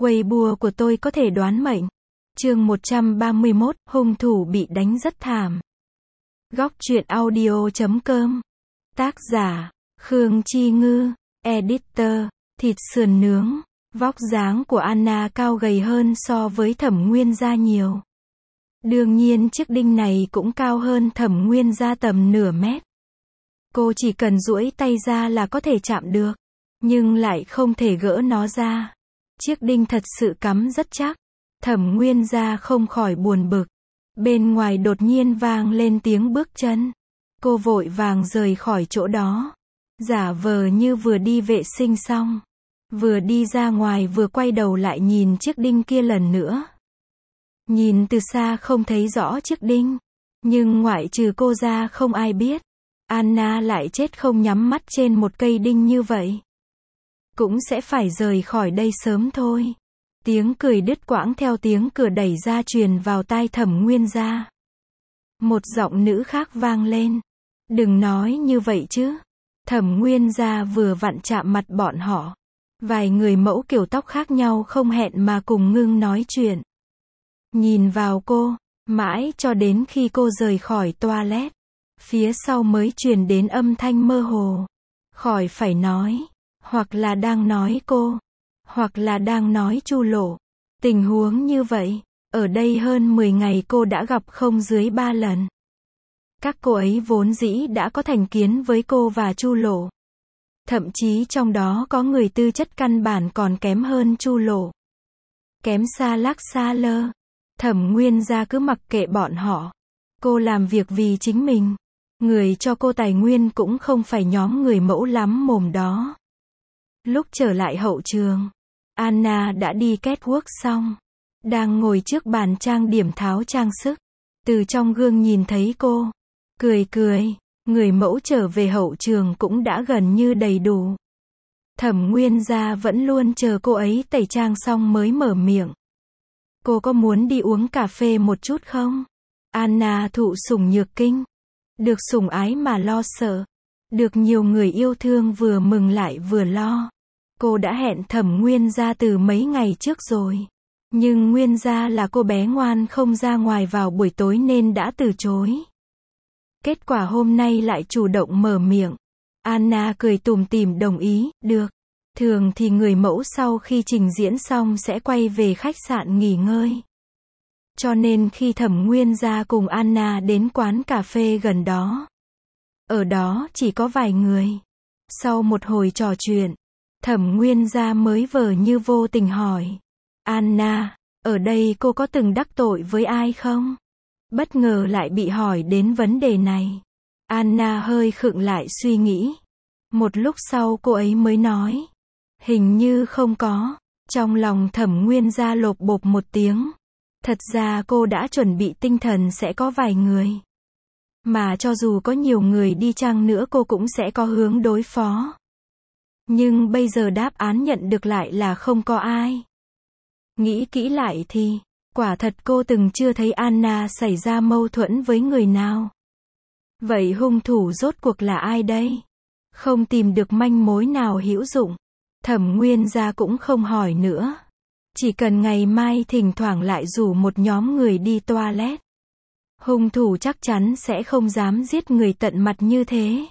Weibo của tôi có thể đoán mệnh. Chương 131, hung thủ bị đánh rất thảm. Góc truyện audio.com. Tác giả, Khương Chi Ngư. Editor, thịt sườn nướng. Vóc dáng của Anna cao gầy hơn so với Thẩm Nguyên Gia nhiều. Đương nhiên chiếc đinh này cũng cao hơn Thẩm Nguyên Gia tầm nửa mét. Cô chỉ cần duỗi tay ra là có thể chạm được, nhưng lại không thể gỡ nó ra. Chiếc đinh thật sự cắm rất chắc. Thẩm Nguyên Gia không khỏi buồn bực. Bên ngoài đột nhiên vang lên tiếng bước chân. Cô vội vàng rời khỏi chỗ đó, giả vờ như vừa đi vệ sinh xong. Vừa đi ra ngoài vừa quay đầu lại nhìn chiếc đinh kia lần nữa. Nhìn từ xa không thấy rõ chiếc đinh, nhưng ngoại trừ cô ra không ai biết Anna lại chết không nhắm mắt trên một cây đinh như vậy. Cũng sẽ phải rời khỏi đây sớm thôi. Tiếng cười đứt quãng theo tiếng cửa đẩy ra truyền vào tai Thẩm Nguyên Gia. Một giọng nữ khác vang lên. Đừng nói như vậy chứ. Thẩm Nguyên Gia vừa vặn chạm mặt bọn họ. Vài người mẫu kiểu tóc khác nhau không hẹn mà cùng ngưng nói chuyện. Nhìn vào cô, mãi cho đến khi cô rời khỏi toilet. Phía sau mới truyền đến âm thanh mơ hồ. Khỏi phải nói. Hoặc là đang nói cô, hoặc là đang nói Chu Lộ. Tình huống như vậy, ở đây hơn 10 ngày cô đã gặp không dưới 3 lần. Các cô ấy vốn dĩ đã có thành kiến với cô và Chu Lộ. Thậm chí trong đó có người tư chất căn bản còn kém hơn Chu Lộ. Kém xa lắc xa lơ. Thẩm Nguyên Gia cứ mặc kệ bọn họ. Cô làm việc vì chính mình. Người cho cô tài nguyên cũng không phải nhóm người mẫu lắm mồm đó. Lúc trở lại hậu trường, Anna đã đi catwalk xong. Đang ngồi trước bàn trang điểm tháo trang sức. Từ trong gương nhìn thấy cô. Cười cười. Người mẫu trở về hậu trường cũng đã gần như đầy đủ. Thẩm Nguyên Gia vẫn luôn chờ cô ấy tẩy trang xong mới mở miệng. Cô có muốn đi uống cà phê một chút không? Anna thụ sủng nhược kinh. Được sủng ái mà lo sợ. Được nhiều người yêu thương vừa mừng lại vừa lo. Cô đã hẹn Thẩm Nguyên Gia từ mấy ngày trước rồi. Nhưng Nguyên Gia là cô bé ngoan không ra ngoài vào buổi tối nên đã từ chối. Kết quả hôm nay lại chủ động mở miệng. Anna cười tủm tỉm đồng ý, được. Thường thì người mẫu sau khi trình diễn xong sẽ quay về khách sạn nghỉ ngơi. Cho nên khi Thẩm Nguyên Gia cùng Anna đến quán cà phê gần đó. Ở đó chỉ có vài người. Sau một hồi trò chuyện, Thẩm Nguyên Gia mới vờ như vô tình hỏi. Anna, ở đây cô có từng đắc tội với ai không? Bất ngờ lại bị hỏi đến vấn đề này. Anna hơi khựng lại suy nghĩ. Một lúc sau cô ấy mới nói. Hình như không có. Trong lòng Thẩm Nguyên Gia lộp bộp một tiếng. Thật ra cô đã chuẩn bị tinh thần sẽ có vài người. Mà cho dù có nhiều người đi chăng nữa cô cũng sẽ có hướng đối phó. Nhưng bây giờ đáp án nhận được lại là không có ai. Nghĩ kỹ lại thì, quả thật cô từng chưa thấy Anna xảy ra mâu thuẫn với người nào. Vậy hung thủ rốt cuộc là ai đây? Không tìm được manh mối nào hữu dụng. Thẩm Nguyên Gia cũng không hỏi nữa. Chỉ cần ngày mai thỉnh thoảng lại rủ một nhóm người đi toilet. Hung thủ chắc chắn sẽ không dám giết người tận mặt như thế.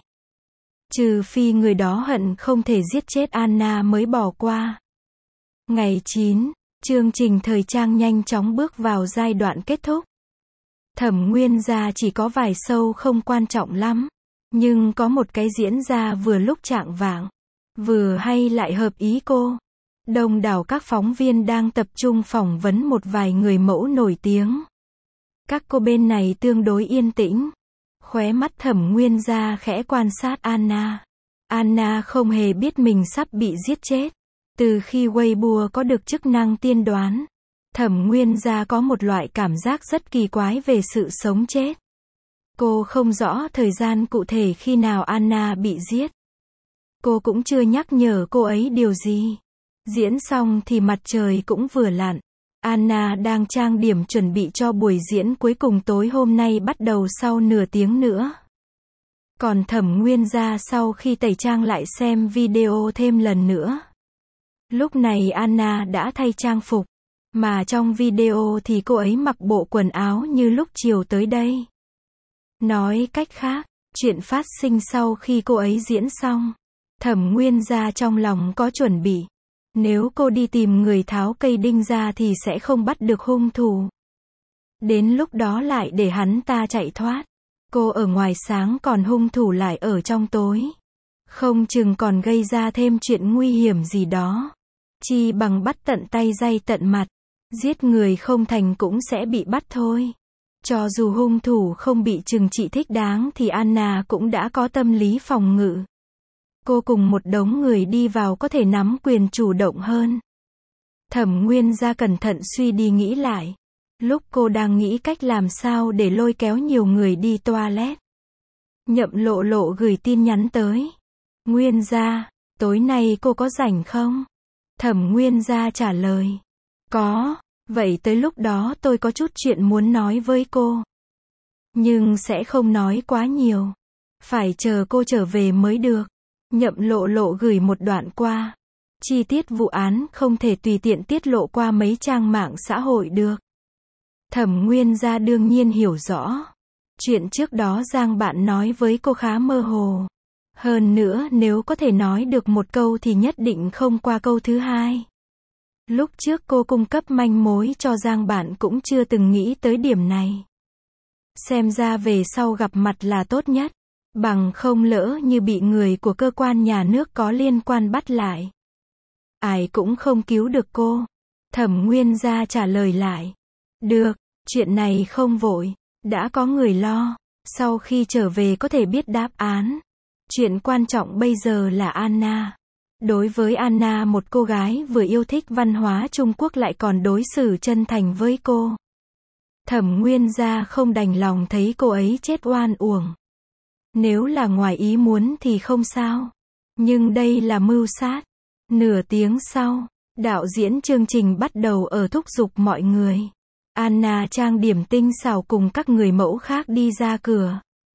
Trừ phi người đó hận không thể giết chết Anna mới bỏ qua. Ngày 9, chương trình thời trang nhanh chóng bước vào giai đoạn kết thúc. Thẩm Nguyên Gia chỉ có vài show không quan trọng lắm. Nhưng có một cái diễn ra vừa lúc chạng vạng. Vừa hay lại hợp ý cô. Đông đảo các phóng viên đang tập trung phỏng vấn một vài người mẫu nổi tiếng. Các cô bên này tương đối yên tĩnh. Khóe mắt Thẩm Nguyên Gia khẽ quan sát Anna. Anna không hề biết mình sắp bị giết chết. Từ khi Weibo có được chức năng tiên đoán, Thẩm Nguyên Gia có một loại cảm giác rất kỳ quái về sự sống chết. Cô không rõ thời gian cụ thể khi nào Anna bị giết. Cô cũng chưa nhắc nhở cô ấy điều gì. Diễn xong thì mặt trời cũng vừa lặn. Anna đang trang điểm chuẩn bị cho buổi diễn cuối cùng tối hôm nay bắt đầu sau nửa tiếng nữa. Còn Thẩm Nguyên Gia sau khi tẩy trang lại xem video thêm lần nữa. Lúc này Anna đã thay trang phục, mà trong video thì cô ấy mặc bộ quần áo như lúc chiều tới đây. Nói cách khác, chuyện phát sinh sau khi cô ấy diễn xong. Thẩm Nguyên Gia trong lòng có chuẩn bị. Nếu cô đi tìm người tháo cây đinh ra thì sẽ không bắt được hung thủ. Đến lúc đó lại để hắn ta chạy thoát. Cô ở ngoài sáng còn hung thủ lại ở trong tối. Không chừng còn gây ra thêm chuyện nguy hiểm gì đó. Chi bằng bắt tận tay day tận mặt. Giết người không thành cũng sẽ bị bắt thôi. Cho dù hung thủ không bị trừng trị thích đáng thì Anna cũng đã có tâm lý phòng ngự. Cô cùng một đống người đi vào có thể nắm quyền chủ động hơn. Thẩm Nguyên Gia cẩn thận suy đi nghĩ lại. Lúc cô đang nghĩ cách làm sao để lôi kéo nhiều người đi toilet. Nhậm Lộ Lộ gửi tin nhắn tới. Nguyên Gia, tối nay cô có rảnh không? Thẩm Nguyên Gia trả lời. Có, vậy tới lúc đó tôi có chút chuyện muốn nói với cô. Nhưng sẽ không nói quá nhiều. Phải chờ cô trở về mới được. Nhậm Lộ Lộ gửi một đoạn qua. Chi tiết vụ án không thể tùy tiện tiết lộ qua mấy trang mạng xã hội được. Thẩm Nguyên Gia đương nhiên hiểu rõ. Chuyện trước đó Giang bạn nói với cô khá mơ hồ. Hơn nữa nếu có thể nói được một câu thì nhất định không qua câu thứ hai. Lúc trước cô cung cấp manh mối cho Giang bạn cũng chưa từng nghĩ tới điểm này. Xem ra về sau gặp mặt là tốt nhất. Bằng không lỡ như bị người của cơ quan nhà nước có liên quan bắt lại. Ai cũng không cứu được cô. Thẩm Nguyên Gia trả lời lại. Được, chuyện này không vội. Đã có người lo. Sau khi trở về có thể biết đáp án. Chuyện quan trọng bây giờ là Anna. Đối với Anna, một cô gái vừa yêu thích văn hóa Trung Quốc lại còn đối xử chân thành với cô. Thẩm Nguyên Gia không đành lòng thấy cô ấy chết oan uổng. Nếu là ngoài ý muốn thì không sao. Nhưng đây là mưu sát. Nửa tiếng sau, đạo diễn chương trình bắt đầu ở thúc giục mọi người. Anna trang điểm tinh xảo cùng các người mẫu khác đi ra cửa.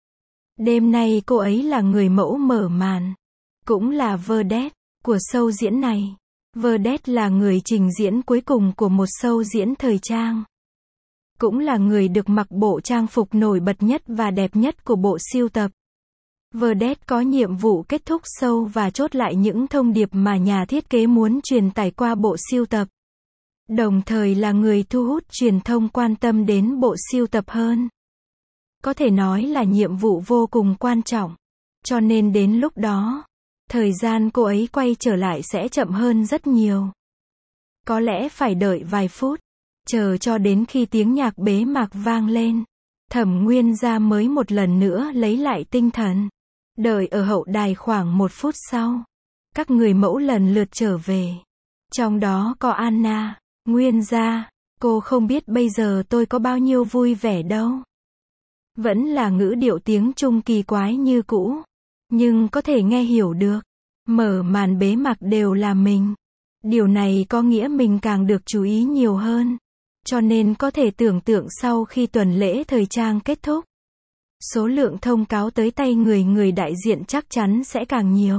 Đêm nay cô ấy là người mẫu mở màn. Cũng là vedette của show diễn này. Vedette là người trình diễn cuối cùng của một show diễn thời trang. Cũng là người được mặc bộ trang phục nổi bật nhất và đẹp nhất của bộ sưu tập. Vedette có nhiệm vụ kết thúc show và chốt lại những thông điệp mà nhà thiết kế muốn truyền tải qua bộ sưu tập. Đồng thời là người thu hút truyền thông quan tâm đến bộ sưu tập hơn. Có thể nói là nhiệm vụ vô cùng quan trọng. Cho nên đến lúc đó, thời gian cô ấy quay trở lại sẽ chậm hơn rất nhiều. Có lẽ phải đợi vài phút, chờ cho đến khi tiếng nhạc bế mạc vang lên. Thẩm Nguyên Gia mới một lần nữa lấy lại tinh thần. Đợi ở hậu đài khoảng 1 phút sau. Các người mẫu lần lượt trở về. Trong đó có Anna. Nguyên Gia, cô không biết bây giờ tôi có bao nhiêu vui vẻ đâu. Vẫn là ngữ điệu tiếng Trung kỳ quái như cũ. Nhưng có thể nghe hiểu được. Mở màn bế mạc đều là mình. Điều này có nghĩa mình càng được chú ý nhiều hơn. Cho nên có thể tưởng tượng sau khi tuần lễ thời trang kết thúc. Số lượng thông cáo tới tay người đại diện chắc chắn sẽ càng nhiều.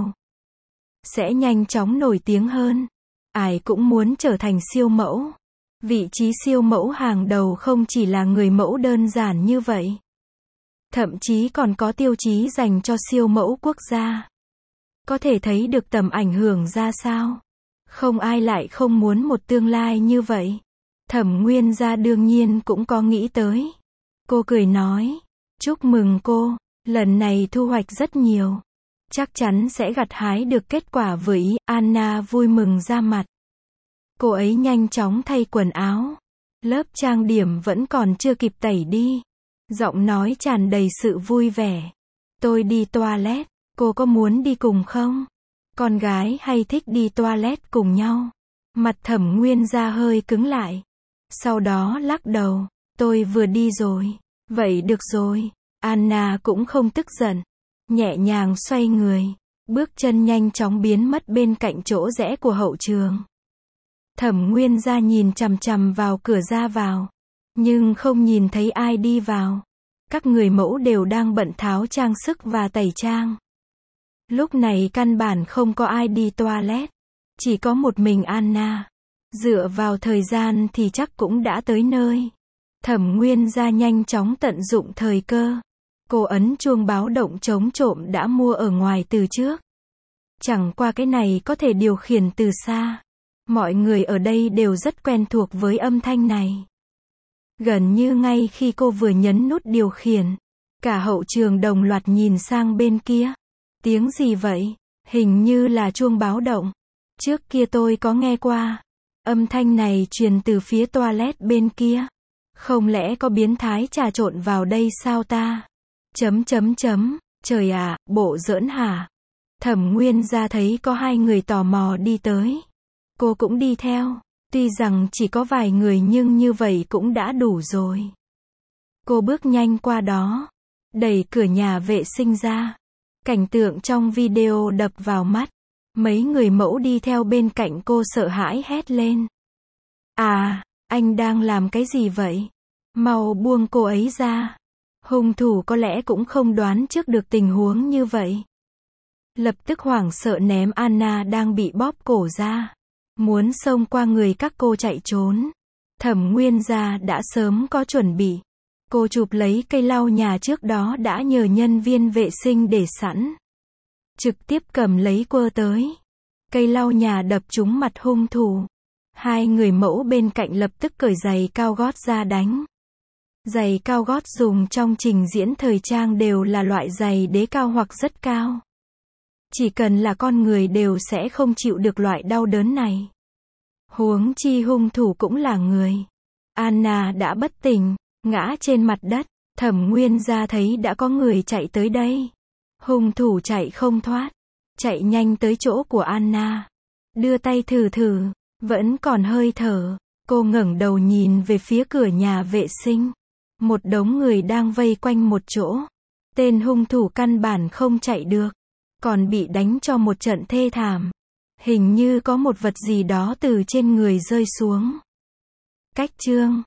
Sẽ nhanh chóng nổi tiếng hơn. Ai cũng muốn trở thành siêu mẫu. Vị trí siêu mẫu hàng đầu không chỉ là người mẫu đơn giản như vậy. Thậm chí còn có tiêu chí dành cho siêu mẫu quốc gia. Có thể thấy được tầm ảnh hưởng ra sao. Không ai lại không muốn một tương lai như vậy. Thẩm Nguyên Gia đương nhiên cũng có nghĩ tới. Cô cười nói. Chúc mừng cô, lần này thu hoạch rất nhiều. Chắc chắn sẽ gặt hái được kết quả vừa ý. Anna vui mừng ra mặt. Cô ấy nhanh chóng thay quần áo. Lớp trang điểm vẫn còn chưa kịp tẩy đi. Giọng nói tràn đầy sự vui vẻ. Tôi đi toilet, cô có muốn đi cùng không? Con gái hay thích đi toilet cùng nhau. Mặt Thẩm Nguyên Gia hơi cứng lại. Sau đó lắc đầu. Tôi vừa đi rồi. Vậy được rồi. Anna cũng không tức giận. Nhẹ nhàng xoay người. Bước chân nhanh chóng biến mất bên cạnh chỗ rẽ của hậu trường. Thẩm Nguyên Gia nhìn chằm chằm vào cửa ra vào. Nhưng không nhìn thấy ai đi vào. Các người mẫu đều đang bận tháo trang sức và tẩy trang. Lúc này căn bản không có ai đi toilet. Chỉ có một mình Anna. Dựa vào thời gian thì chắc cũng đã tới nơi. Thẩm Nguyên Gia nhanh chóng tận dụng thời cơ. Cô ấn chuông báo động chống trộm đã mua ở ngoài từ trước. Chẳng qua cái này có thể điều khiển từ xa. Mọi người ở đây đều rất quen thuộc với âm thanh này. Gần như ngay khi cô vừa nhấn nút điều khiển, cả hậu trường đồng loạt nhìn sang bên kia. Tiếng gì vậy? Hình như là chuông báo động. Trước kia tôi có nghe qua. Âm thanh này truyền từ phía toilet bên kia. Không lẽ có biến thái trà trộn vào đây sao ta? Trời ạ, bộ giỡn hả? Thẩm Nguyên Gia thấy có hai người tò mò đi tới. Cô cũng đi theo. Tuy rằng chỉ có vài người nhưng như vậy cũng đã đủ rồi. Cô bước nhanh qua đó. Đẩy cửa nhà vệ sinh ra. Cảnh tượng trong video đập vào mắt. Mấy người mẫu đi theo bên cạnh cô sợ hãi hét lên. À, anh đang làm cái gì vậy? Mau buông cô ấy ra. Hung thủ có lẽ cũng không đoán trước được tình huống như vậy. Lập tức hoảng sợ ném Anna đang bị bóp cổ ra. Muốn xông qua người các cô chạy trốn. Thẩm Nguyên Gia đã sớm có chuẩn bị. Cô chụp lấy cây lau nhà trước đó đã nhờ nhân viên vệ sinh để sẵn. Trực tiếp cầm lấy quơ tới. Cây lau nhà đập trúng mặt hung thủ. Hai người mẫu bên cạnh lập tức cởi giày cao gót ra đánh. Giày cao gót dùng trong trình diễn thời trang đều là loại giày đế cao hoặc rất cao. Chỉ cần là con người đều sẽ không chịu được loại đau đớn này. Huống chi hung thủ cũng là người. Anna đã bất tỉnh, ngã trên mặt đất. Thẩm Nguyên Gia thấy đã có người chạy tới đây. Hung thủ chạy không thoát. Chạy nhanh tới chỗ của Anna. Đưa tay thử thử. Vẫn còn hơi thở. Cô ngẩng đầu nhìn về phía cửa nhà vệ sinh. Một đống người đang vây quanh một chỗ. Tên hung thủ căn bản không chạy được. Còn bị đánh cho một trận thê thảm. Hình như có một vật gì đó từ trên người rơi xuống. Cách chương